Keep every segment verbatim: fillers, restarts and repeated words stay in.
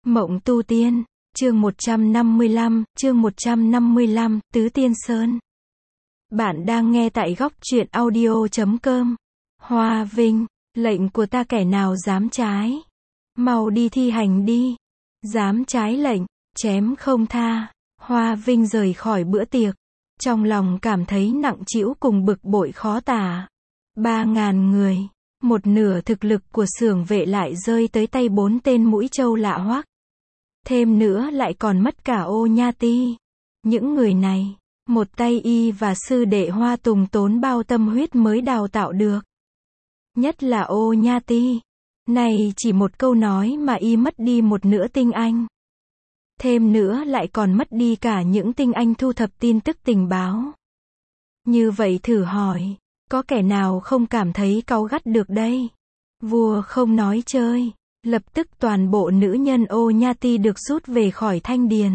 Mộng tu tiên, chương một trăm năm mươi lăm, chương một trăm năm mươi lăm, Tứ Tiên Sơn. Bạn đang nghe tại góc truyện audio chấm com. Hoa Vinh, lệnh của ta kẻ nào dám trái? Mau đi thi hành đi. Dám trái lệnh, chém không tha. Hoa Vinh rời khỏi bữa tiệc. Trong lòng cảm thấy nặng trĩu cùng bực bội khó tả. Ba ngàn người. Một nửa thực lực của xưởng vệ lại rơi tới tay bốn tên mũi trâu lạ hoắc. Thêm nữa lại còn mất cả Ô Nha Ti. Những người này, một tay y và sư đệ Hoa Tùng tốn bao tâm huyết mới đào tạo được. Nhất là Ô Nha Ti. Này chỉ một câu nói mà y mất đi một nửa tinh anh. Thêm nữa lại còn mất đi cả những tinh anh thu thập tin tức tình báo. Như vậy thử hỏi, có kẻ nào không cảm thấy cáu gắt được đây? Vua không nói chơi. Lập tức toàn bộ nữ nhân Ô Nha Ti được rút về khỏi thanh điền.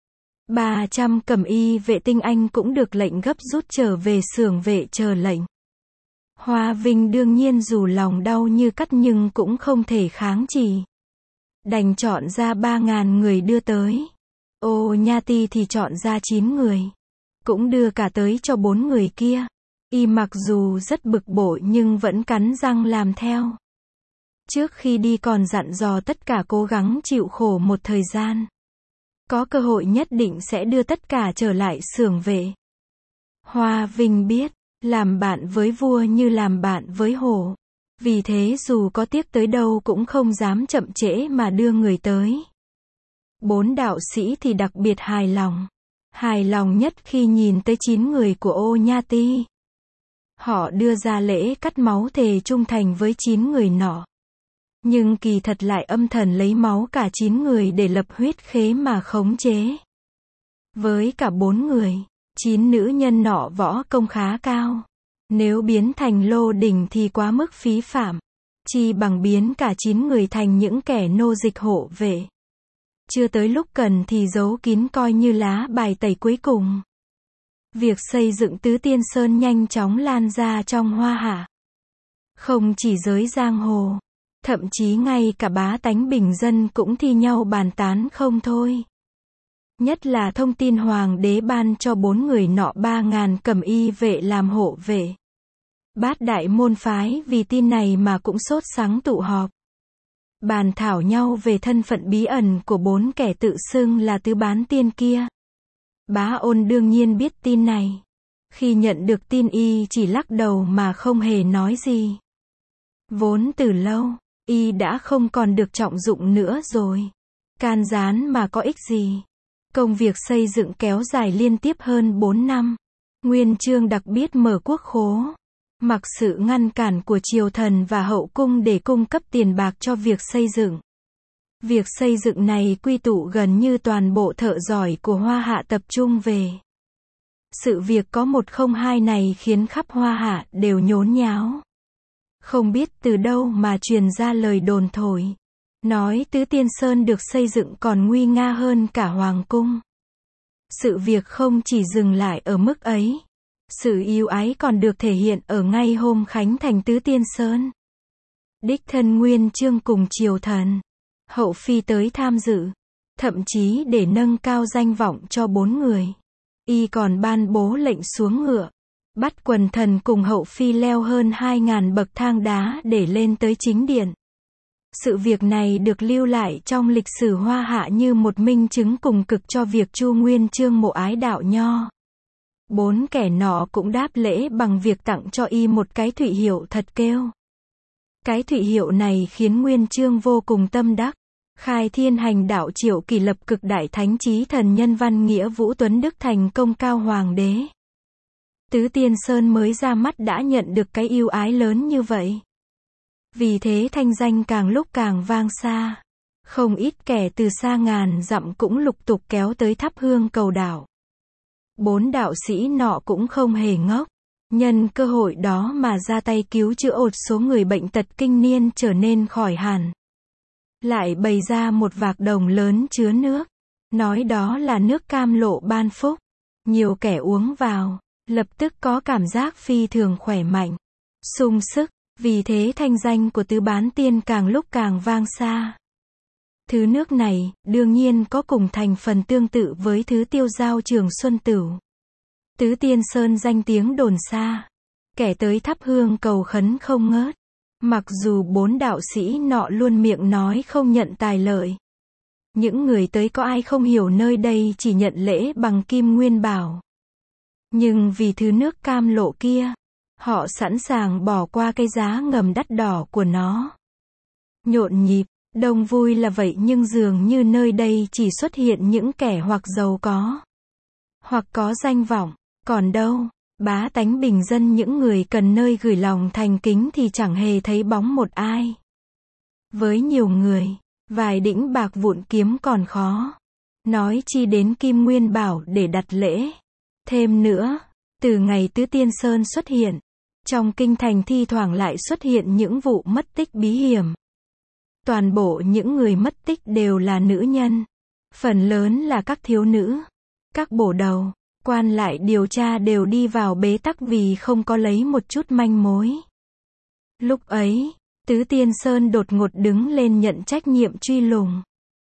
ba trăm cẩm y vệ tinh anh cũng được lệnh gấp rút trở về xưởng vệ chờ lệnh. Hoa Vinh đương nhiên dù lòng đau như cắt nhưng cũng không thể kháng chỉ. Đành chọn ra ba ngàn người đưa tới. Ô Nha Ti thì chọn ra chín người. Cũng đưa cả tới cho bốn người kia. Y mặc dù rất bực bội nhưng vẫn cắn răng làm theo. Trước khi đi còn dặn dò tất cả cố gắng chịu khổ một thời gian. Có cơ hội nhất định sẽ đưa tất cả trở lại xưởng vệ. Hoa Vinh biết, làm bạn với vua như làm bạn với hổ. Vì thế dù có tiếc tới đâu cũng không dám chậm trễ mà đưa người tới. Bốn đạo sĩ thì đặc biệt hài lòng. Hài lòng nhất khi nhìn tới chín người của Ô Nha Ti. Họ đưa ra lễ cắt máu thề trung thành với chín người nọ. Nhưng kỳ thật lại âm thầm lấy máu cả chín người để lập huyết khế mà khống chế. Với cả bốn người, chín nữ nhân nọ võ công khá cao. Nếu biến thành lô đỉnh thì quá mức phí phạm. Chi bằng biến cả chín người thành những kẻ nô dịch hộ vệ. Chưa tới lúc cần thì giấu kín coi như lá bài tẩy cuối cùng. Việc xây dựng Tứ Tiên Sơn nhanh chóng lan ra trong Hoa Hạ. Không chỉ giới giang hồ. Thậm chí ngay cả bá tánh bình dân cũng thi nhau bàn tán không thôi. Nhất là thông tin hoàng đế ban cho bốn người nọ ba ngàn cẩm y vệ làm hộ vệ. Bát đại môn phái vì tin này mà cũng sốt sắng tụ họp. Bàn thảo nhau về thân phận bí ẩn của bốn kẻ tự xưng là tứ bán tiên kia. Bá Ôn đương nhiên biết tin này. Khi nhận được tin y chỉ lắc đầu mà không hề nói gì. Vốn từ lâu, y đã không còn được trọng dụng nữa rồi. Can gián mà có ích gì. Công việc xây dựng kéo dài liên tiếp hơn bốn năm. Nguyên Chương đặc biệt mở quốc khố. Mặc sự ngăn cản của triều thần và hậu cung để cung cấp tiền bạc cho việc xây dựng. Việc xây dựng này quy tụ gần như toàn bộ thợ giỏi của Hoa Hạ tập trung về. Sự việc có một không hai này khiến khắp Hoa Hạ đều nhốn nháo. Không biết từ đâu mà truyền ra lời đồn thổi. Nói Tứ Tiên Sơn được xây dựng còn nguy nga hơn cả Hoàng Cung. Sự việc không chỉ dừng lại ở mức ấy. Sự yêu ái còn được thể hiện ở ngay hôm khánh thành Tứ Tiên Sơn. Đích thân Nguyên Chương cùng triều thần, hậu phi tới tham dự. Thậm chí để nâng cao danh vọng cho bốn người. Y còn ban bố lệnh xuống ngựa. Bắt quần thần cùng hậu phi leo hơn hai ngàn bậc thang đá để lên tới chính điện. Sự việc này được lưu lại trong lịch sử Hoa Hạ như một minh chứng cùng cực cho việc Chu Nguyên Chương mộ ái đạo nho. Bốn kẻ nọ cũng đáp lễ bằng việc tặng cho y một cái thụy hiệu thật kêu. Cái thụy hiệu này khiến Nguyên Chương vô cùng tâm đắc. Khai thiên hành đạo triệu kỳ lập cực đại thánh chí thần nhân văn nghĩa vũ tuấn đức thành công cao hoàng đế. Tứ Tiên Sơn mới ra mắt đã nhận được cái ưu ái lớn như vậy. Vì thế thanh danh càng lúc càng vang xa. Không ít kẻ từ xa ngàn dặm cũng lục tục kéo tới thắp hương cầu đạo. Bốn đạo sĩ nọ cũng không hề ngốc. Nhân cơ hội đó mà ra tay cứu chữa một số người bệnh tật kinh niên trở nên khỏi hẳn. Lại bày ra một vạc đồng lớn chứa nước. Nói đó là nước cam lộ ban phúc. Nhiều kẻ uống vào. Lập tức có cảm giác phi thường khỏe mạnh, sung sức, vì thế thanh danh của tứ bán tiên càng lúc càng vang xa. Thứ nước này, đương nhiên có cùng thành phần tương tự với thứ tiêu dao Trường Xuân Tửu. Tứ Tiên Sơn danh tiếng đồn xa. Kẻ tới thắp hương cầu khấn không ngớt. Mặc dù bốn đạo sĩ nọ luôn miệng nói không nhận tài lợi. Những người tới có ai không hiểu nơi đây chỉ nhận lễ bằng kim nguyên bảo. Nhưng vì thứ nước cam lộ kia, họ sẵn sàng bỏ qua cái giá ngầm đắt đỏ của nó. Nhộn nhịp, đông vui là vậy nhưng dường như nơi đây chỉ xuất hiện những kẻ hoặc giàu có, hoặc có danh vọng, còn đâu, bá tánh bình dân những người cần nơi gửi lòng thành kính thì chẳng hề thấy bóng một ai. Với nhiều người, vài đĩnh bạc vụn kiếm còn khó, nói chi đến kim nguyên bảo để đặt lễ. Thêm nữa, từ ngày Tứ Tiên Sơn xuất hiện, trong kinh thành thi thoảng lại xuất hiện những vụ mất tích bí hiểm. Toàn bộ những người mất tích đều là nữ nhân. Phần lớn là các thiếu nữ. Các bổ đầu, quan lại điều tra đều đi vào bế tắc vì không có lấy một chút manh mối. Lúc ấy, Tứ Tiên Sơn đột ngột đứng lên nhận trách nhiệm truy lùng.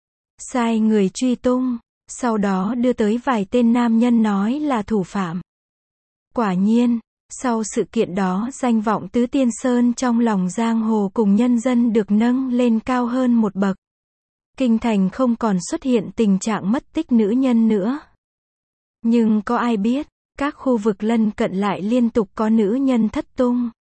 Sai người truy tung, sau đó đưa tới vài tên nam nhân nói là thủ phạm. Quả nhiên, sau sự kiện đó danh vọng Tứ Tiên Sơn trong lòng giang hồ cùng nhân dân được nâng lên cao hơn một bậc. Kinh thành không còn xuất hiện tình trạng mất tích nữ nhân nữa. Nhưng có ai biết, các khu vực lân cận lại liên tục có nữ nhân thất tung.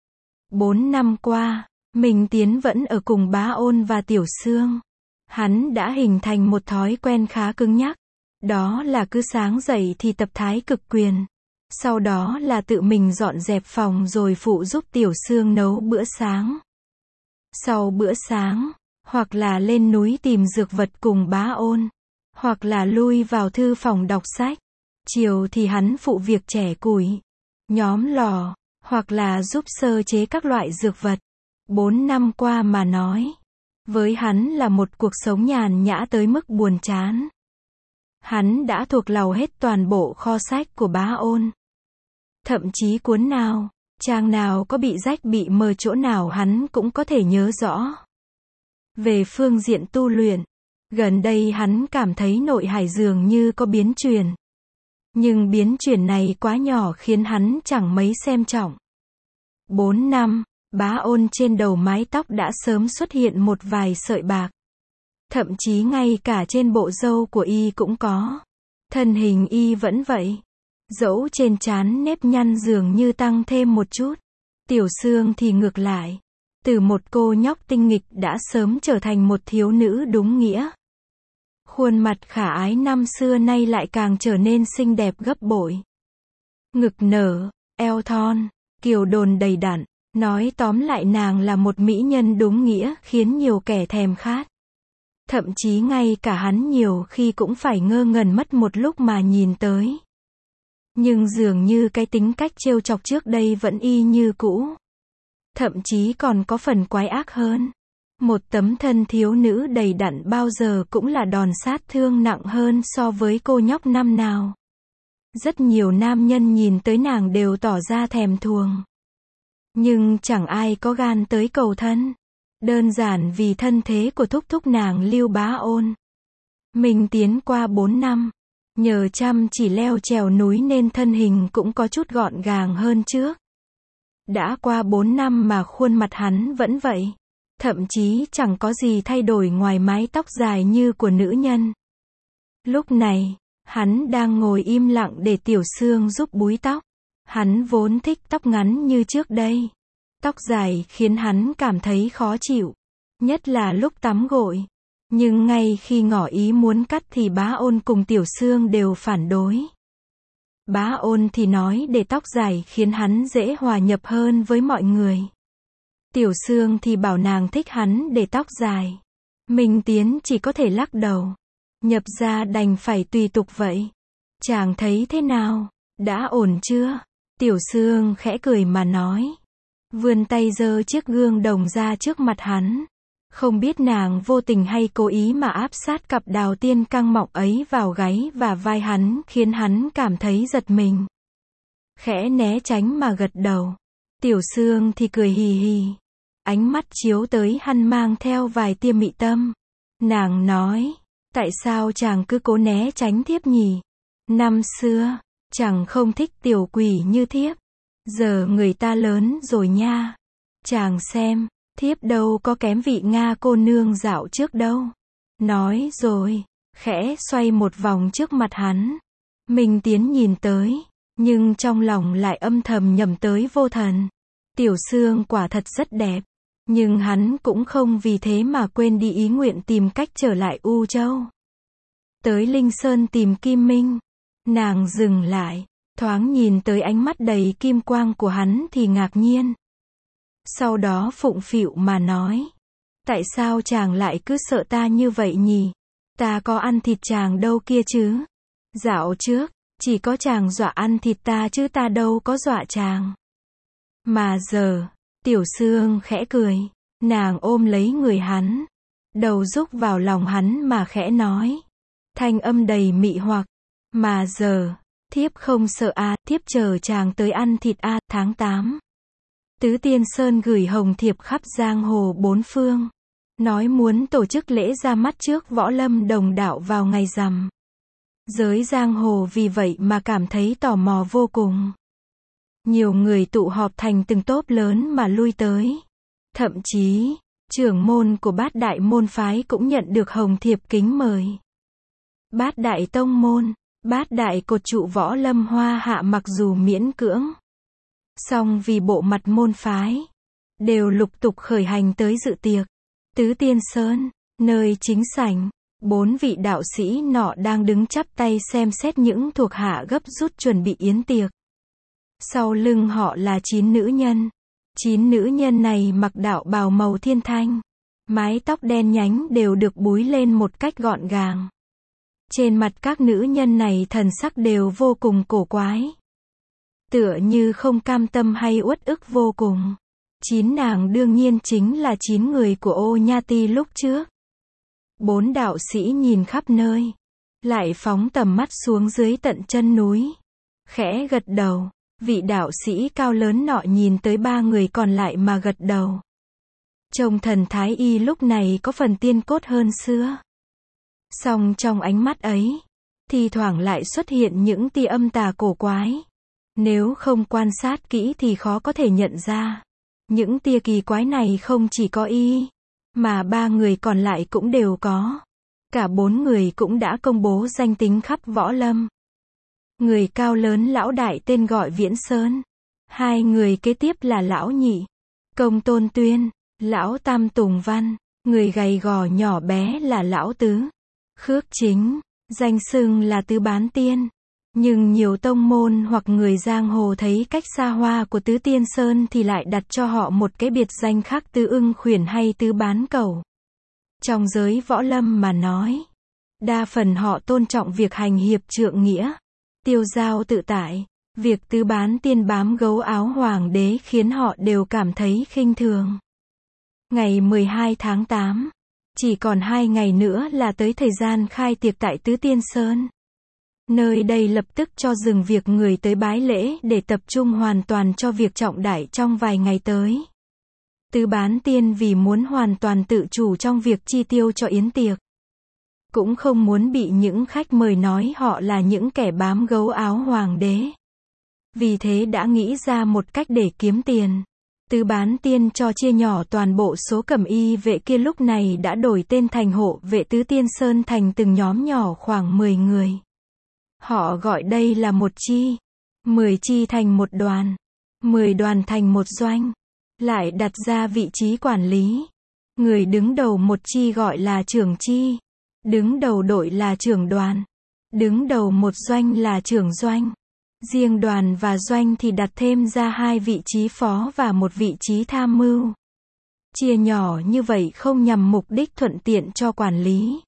Bốn năm qua, Minh Tiến vẫn ở cùng Bá Ôn và Tiểu Sương. Hắn đã hình thành một thói quen khá cứng nhắc. Đó là cứ sáng dậy thì tập thái cực quyền. Sau đó là tự mình dọn dẹp phòng rồi phụ giúp Tiểu Sương nấu bữa sáng. Sau bữa sáng, hoặc là lên núi tìm dược vật cùng Bá Ôn, hoặc là lui vào thư phòng đọc sách. Chiều thì hắn phụ việc chẻ củi, nhóm lò, hoặc là giúp sơ chế các loại dược vật. Bốn năm qua mà nói, với hắn là một cuộc sống nhàn nhã tới mức buồn chán. Hắn đã thuộc lòng hết toàn bộ kho sách của Bá Ôn. Thậm chí cuốn nào, trang nào có bị rách bị mờ chỗ nào hắn cũng có thể nhớ rõ. Về phương diện tu luyện, gần đây hắn cảm thấy nội hải dường như có biến chuyển. Nhưng biến chuyển này quá nhỏ khiến hắn chẳng mấy xem trọng. Bốn năm, Bá Ôn trên đầu mái tóc đã sớm xuất hiện một vài sợi bạc. Thậm chí ngay cả trên bộ râu của y cũng có. Thân hình y vẫn vậy. Dẫu trên trán nếp nhăn dường như tăng thêm một chút. Tiểu Sương thì ngược lại. Từ một cô nhóc tinh nghịch đã sớm trở thành một thiếu nữ đúng nghĩa. Khuôn mặt khả ái năm xưa nay lại càng trở nên xinh đẹp gấp bội. Ngực nở, eo thon, kiều đồn đầy đặn. Nói tóm lại nàng là một mỹ nhân đúng nghĩa khiến nhiều kẻ thèm khát. Thậm chí ngay cả hắn nhiều khi cũng phải ngơ ngẩn mất một lúc mà nhìn tới. Nhưng dường như cái tính cách trêu chọc trước đây vẫn y như cũ. Thậm chí còn có phần quái ác hơn. Một tấm thân thiếu nữ đầy đặn bao giờ cũng là đòn sát thương nặng hơn so với cô nhóc năm nào. Rất nhiều nam nhân nhìn tới nàng đều tỏ ra thèm thuồng. Nhưng chẳng ai có gan tới cầu thân. Đơn giản vì thân thế của thúc thúc nàng Lưu Bá Ôn. Mình tiến qua bốn năm. Nhờ chăm chỉ leo trèo núi nên thân hình cũng có chút gọn gàng hơn trước. Đã qua bốn năm mà khuôn mặt hắn vẫn vậy. Thậm chí chẳng có gì thay đổi ngoài mái tóc dài như của nữ nhân. Lúc này, hắn đang ngồi im lặng để Tiểu Sương giúp búi tóc. Hắn vốn thích tóc ngắn như trước đây. Tóc dài khiến hắn cảm thấy khó chịu. Nhất là lúc tắm gội. Nhưng ngay khi ngỏ ý muốn cắt thì Bá Ôn cùng Tiểu Sương đều phản đối. Bá Ôn thì nói để tóc dài khiến hắn dễ hòa nhập hơn với mọi người. Tiểu Sương thì bảo nàng thích hắn để tóc dài. Minh Tiến chỉ có thể lắc đầu. Nhập ra đành phải tùy tục vậy. Chàng thấy thế nào? Đã ổn chưa? Tiểu Sương khẽ cười mà nói. Vươn tay giơ chiếc gương đồng ra trước mặt hắn. Không biết nàng vô tình hay cố ý mà áp sát cặp đào tiên căng mọng ấy vào gáy và vai hắn khiến hắn cảm thấy giật mình. Khẽ né tránh mà gật đầu. Tiểu Sương thì cười hì hì. Ánh mắt chiếu tới hắn mang theo vài tia mị tâm. Nàng nói, tại sao chàng cứ cố né tránh thiếp nhỉ? Năm xưa, chàng không thích tiểu quỷ như thiếp. Giờ người ta lớn rồi nha. Chàng xem, thiếp đâu có kém vị Nga cô nương dạo trước đâu. Nói rồi, khẽ xoay một vòng trước mặt hắn. Minh Tiến nhìn tới, nhưng trong lòng lại âm thầm nhầm tới vô thần. Tiểu Sương quả thật rất đẹp, nhưng hắn cũng không vì thế mà quên đi ý nguyện tìm cách trở lại U Châu. Tới Linh Sơn tìm Kim Minh, nàng dừng lại, thoáng nhìn tới ánh mắt đầy kim quang của hắn thì ngạc nhiên. Sau đó phụng phịu mà nói, tại sao chàng lại cứ sợ ta như vậy nhỉ? Ta có ăn thịt chàng đâu kia chứ? Dạo trước, chỉ có chàng dọa ăn thịt ta chứ ta đâu có dọa chàng. Mà giờ, Tiểu Sương khẽ cười, nàng ôm lấy người hắn, đầu rúc vào lòng hắn mà khẽ nói, thanh âm đầy mị hoặc, mà giờ, thiếp không sợ a, à, thiếp chờ chàng tới ăn thịt a, à, tháng tám. Tứ Tiên Sơn gửi hồng thiệp khắp giang hồ bốn phương, nói muốn tổ chức lễ ra mắt trước võ lâm đồng đạo vào ngày rằm. Giới giang hồ vì vậy mà cảm thấy tò mò vô cùng. Nhiều người tụ họp thành từng tốp lớn mà lui tới. Thậm chí, trưởng môn của Bát Đại môn phái cũng nhận được hồng thiệp kính mời. Bát Đại tông môn, Bát Đại cột trụ võ lâm Hoa Hạ mặc dù miễn cưỡng, song vì bộ mặt môn phái, đều lục tục khởi hành tới dự tiệc. Tứ Tiên Sơn, nơi chính sảnh, bốn vị đạo sĩ nọ đang đứng chắp tay xem xét những thuộc hạ gấp rút chuẩn bị yến tiệc. Sau lưng họ là chín nữ nhân. Chín nữ nhân này mặc đạo bào màu thiên thanh, mái tóc đen nhánh đều được búi lên một cách gọn gàng. Trên mặt các nữ nhân này thần sắc đều vô cùng cổ quái, tựa như không cam tâm hay uất ức vô cùng. Chín nàng đương nhiên chính là chín người của Ô Nha Ti lúc trước. Bốn đạo sĩ nhìn khắp nơi, lại phóng tầm mắt xuống dưới tận chân núi, khẽ gật đầu. Vị đạo sĩ cao lớn nọ nhìn tới ba người còn lại mà gật đầu. Trông thần thái y lúc này có phần tiên cốt hơn xưa. Song trong ánh mắt ấy, thì thoảng lại xuất hiện những tia âm tà cổ quái. Nếu không quan sát kỹ thì khó có thể nhận ra. Những tia kỳ quái này không chỉ có y, mà ba người còn lại cũng đều có. Cả bốn người cũng đã công bố danh tính khắp võ lâm. Người cao lớn lão đại tên gọi Viễn Sơn. Hai người kế tiếp là lão nhị, Công Tôn Tuyên, lão tam Tùng Văn. Người gầy gò nhỏ bé là lão tứ, Khước Chính, danh xưng là Tứ Bán Tiên. Nhưng nhiều tông môn hoặc người giang hồ thấy cách xa hoa của Tứ Tiên Sơn thì lại đặt cho họ một cái biệt danh khác, Tứ Ưng Khuyển hay Tứ Bán Cẩu. Trong giới võ lâm mà nói, đa phần họ tôn trọng việc hành hiệp trượng nghĩa, tiêu dao tự tại. Việc Tứ Bán Tiên bám gấu áo hoàng đế khiến họ đều cảm thấy khinh thường. Ngày mười hai tháng tám, chỉ còn hai ngày nữa là tới thời gian khai tiệc tại Tứ Tiên Sơn. Nơi đây lập tức cho dừng việc người tới bái lễ để tập trung hoàn toàn cho việc trọng đại trong vài ngày tới. Tứ Bán Tiên vì muốn hoàn toàn tự chủ trong việc chi tiêu cho yến tiệc, cũng không muốn bị những khách mời nói họ là những kẻ bám gấu áo hoàng đế. Vì thế đã nghĩ ra một cách để kiếm tiền. Tứ Bán Tiên cho chia nhỏ toàn bộ số cẩm y vệ kia lúc này đã đổi tên thành hộ vệ Tứ Tiên Sơn thành từng nhóm nhỏ khoảng mười người. Họ gọi đây là một chi, mười chi thành một đoàn, mười đoàn thành một doanh, lại đặt ra vị trí quản lý. Người đứng đầu một chi gọi là trưởng chi, đứng đầu đội là trưởng đoàn, đứng đầu một doanh là trưởng doanh. Riêng đoàn và doanh thì đặt thêm ra hai vị trí phó và một vị trí tham mưu. Chia nhỏ như vậy không nhằm mục đích thuận tiện cho quản lý.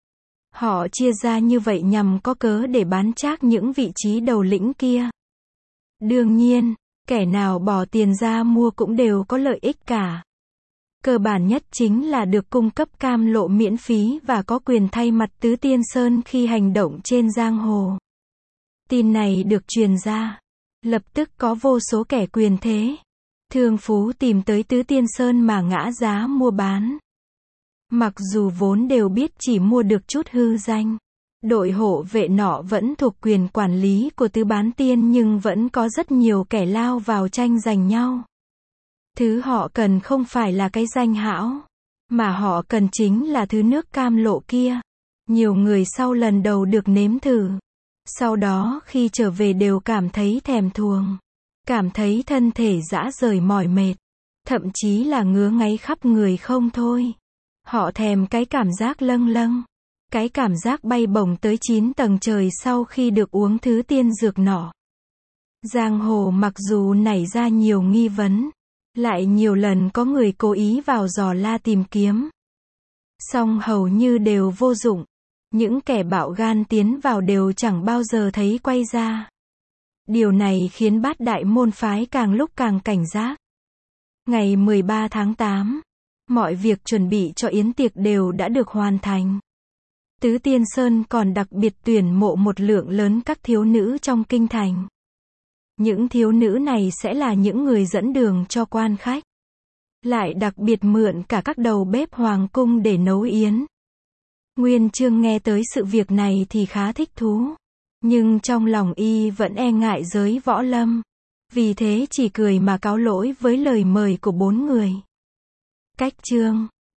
Họ chia ra như vậy nhằm có cớ để bán trác những vị trí đầu lĩnh kia. Đương nhiên, kẻ nào bỏ tiền ra mua cũng đều có lợi ích cả. Cơ bản nhất chính là được cung cấp cam lộ miễn phí và có quyền thay mặt Tứ Tiên Sơn khi hành động trên giang hồ. Tin này được truyền ra, lập tức có vô số kẻ quyền thế, thương phú tìm tới Tứ Tiên Sơn mà ngã giá mua bán. Mặc dù vốn đều biết chỉ mua được chút hư danh, đội hộ vệ nọ vẫn thuộc quyền quản lý của Tứ Bán Tiên nhưng vẫn có rất nhiều kẻ lao vào tranh giành nhau. Thứ họ cần không phải là cái danh hão, mà họ cần chính là thứ nước cam lộ kia. Nhiều người sau lần đầu được nếm thử, sau đó khi trở về đều cảm thấy thèm thuồng, cảm thấy thân thể rã rời mỏi mệt, thậm chí là ngứa ngáy khắp người không thôi. Họ thèm cái cảm giác lâng lâng, cái cảm giác bay bổng tới chín tầng trời sau khi được uống thứ tiên dược nọ. Giang hồ mặc dù nảy ra nhiều nghi vấn, lại nhiều lần có người cố ý vào dò la tìm kiếm, song hầu như đều vô dụng. Những kẻ bạo gan tiến vào đều chẳng bao giờ thấy quay ra. Điều này khiến bát đại môn phái càng lúc càng cảnh giác. Ngày mười ba tháng tám, mọi việc chuẩn bị cho yến tiệc đều đã được hoàn thành. Tứ Tiên Sơn còn đặc biệt tuyển mộ một lượng lớn các thiếu nữ trong kinh thành. Những thiếu nữ này sẽ là những người dẫn đường cho quan khách. Lại đặc biệt mượn cả các đầu bếp hoàng cung để nấu yến. Nguyên Chương nghe tới sự việc này thì khá thích thú. Nhưng trong lòng y vẫn e ngại giới võ lâm. Vì thế chỉ cười mà cáo lỗi với lời mời của bốn người. Cách chương